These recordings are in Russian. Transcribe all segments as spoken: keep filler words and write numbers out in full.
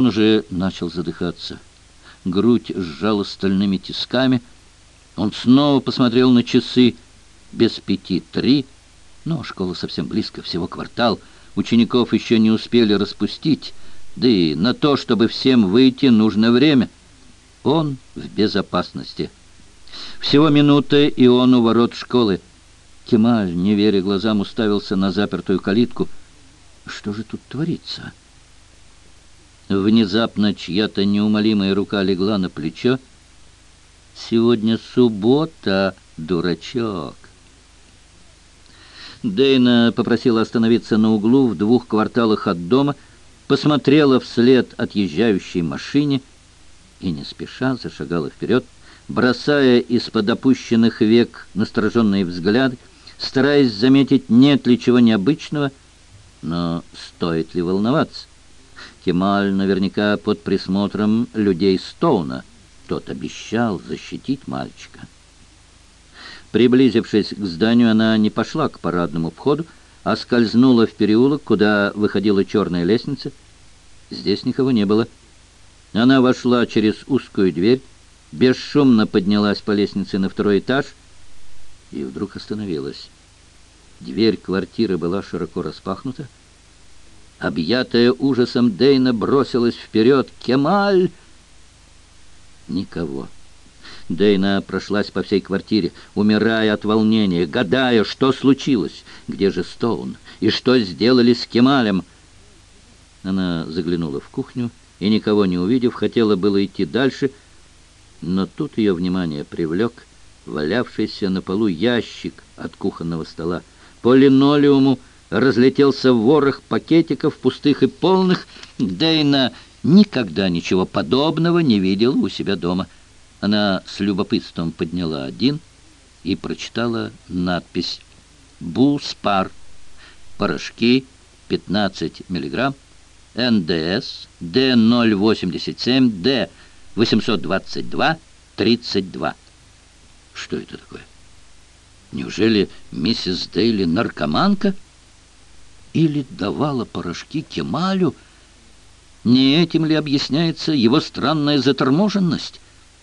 Он уже начал задыхаться. Грудь сжала стальными тисками. Он снова посмотрел на часы. Без пяти три. Но школа совсем близко, всего квартал. Учеников еще не успели распустить. Да и на то, чтобы всем выйти, нужно время. Он в безопасности. Всего минута, и он у ворот школы. Кемаль, не веря глазам, уставился на запертую калитку. Что же тут творится? Внезапно чья-то неумолимая рука легла на плечо. «Сегодня суббота, дурачок!» Дейна попросила остановиться на углу в двух кварталах от дома, посмотрела вслед отъезжающей машине и не спеша зашагала вперед, бросая из-под опущенных век настороженные взгляды, стараясь заметить, нет ли чего необычного, но стоит ли волноваться. Кемаль наверняка под присмотром людей Стоуна. Тот обещал защитить мальчика. Приблизившись к зданию, она не пошла к парадному входу, а скользнула в переулок, куда выходила черная лестница. Здесь никого не было. Она вошла через узкую дверь, бесшумно поднялась по лестнице на второй этаж и вдруг остановилась. Дверь квартиры была широко распахнута. Объятая ужасом, Дейна бросилась вперед. «Кемаль!» Никого. Дейна прошлась по всей квартире, умирая от волнения, гадая, что случилось, где же Стоун и что сделали с Кемалем. Она заглянула в кухню и, никого не увидев, хотела было идти дальше, но тут ее внимание привлек валявшийся на полу ящик от кухонного стола. По линолеуму разлетелся ворох пакетиков, пустых и полных. Дейна никогда ничего подобного не видела у себя дома. Она с любопытством подняла один и прочитала надпись «Буспар». Порошки пятнадцать миллиграмм, эн дэ эс, дэ ноль восемьдесят семь, дэ восемьсот двадцать два тридцать два. Что это такое? Неужели миссис Дейли наркоманка? Или давала порошки Кемалю? Не этим ли объясняется его странная заторможенность?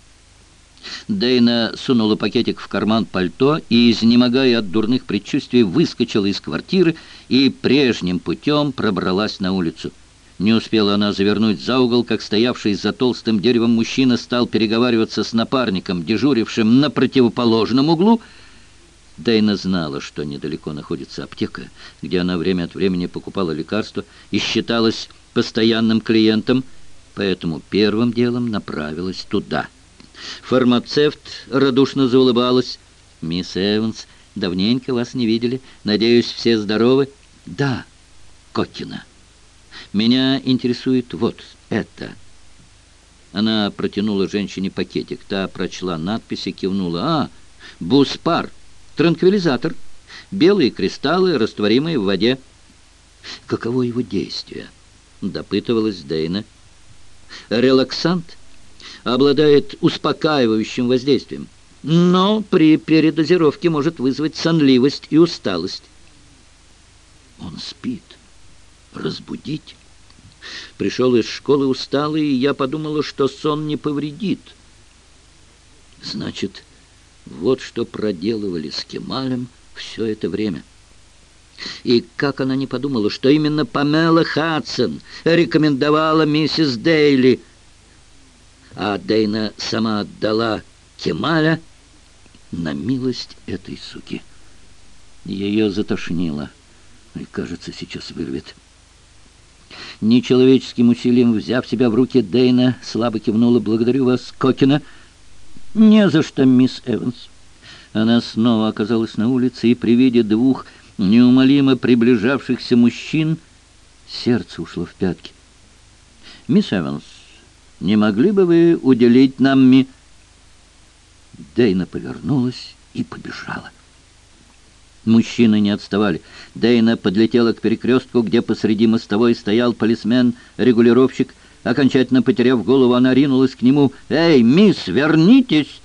Дейна сунула пакетик в карман пальто и, изнемогая от дурных предчувствий, выскочила из квартиры и прежним путем пробралась на улицу. Не успела она завернуть за угол, как стоявший за толстым деревом мужчина стал переговариваться с напарником, дежурившим на противоположном углу. Дейна знала, что недалеко находится аптека, где она время от времени покупала лекарства и считалась постоянным клиентом, поэтому первым делом направилась туда. Фармацевт радушно заулыбалась. «Мисс Эванс, давненько вас не видели. Надеюсь, все здоровы?» «Да, Кокина. Меня интересует вот это». Она протянула женщине пакетик. Та прочла надпись и кивнула. «А, Буспар, транквилизатор. Белые кристаллы, растворимые в воде». «Каково его действие?» — допытывалась Дейна. «Релаксант. Обладает успокаивающим воздействием, но при передозировке может вызвать сонливость и усталость». «Он спит. Разбудить?» «Пришел из школы усталый, и я подумала, что сон не повредит». «Значит, вот что проделывали с Кемалем все это время». И как она не подумала, что именно Памела Хадсон рекомендовала миссис Дейли, а Дейна сама отдала Кемаля на милость этой суки. Ее затошнило, и, кажется, сейчас вырвет. Нечеловеческим усилием взяв себя в руки, Дейна слабо кивнула. «Благодарю вас, Кокина». «Не за что, мисс Эванс». Она снова оказалась на улице, и при виде двух неумолимо приближавшихся мужчин сердце ушло в пятки. «Мисс Эванс, не могли бы вы уделить нам ми...» Дейна повернулась и побежала. Мужчины не отставали. Дейна подлетела к перекрестку, где посреди мостовой стоял полисмен-регулировщик. Окончательно потеряв голову, она ринулась к нему. «Эй, мисс, вернитесь!»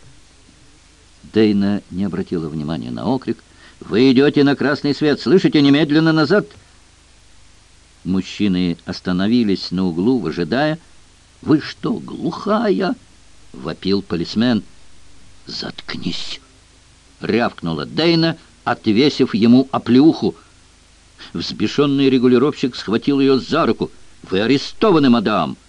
Дейна не обратила внимания на окрик. «Вы идете на красный свет! Слышите, немедленно назад!» Мужчины остановились на углу, выжидая. Вы что, глухая?» — вопил полисмен. «Заткнись!» — рявкнула Дейна, отвесив ему оплеуху. Взбешенный регулировщик схватил ее за руку. «Вы арестованы, мадам!»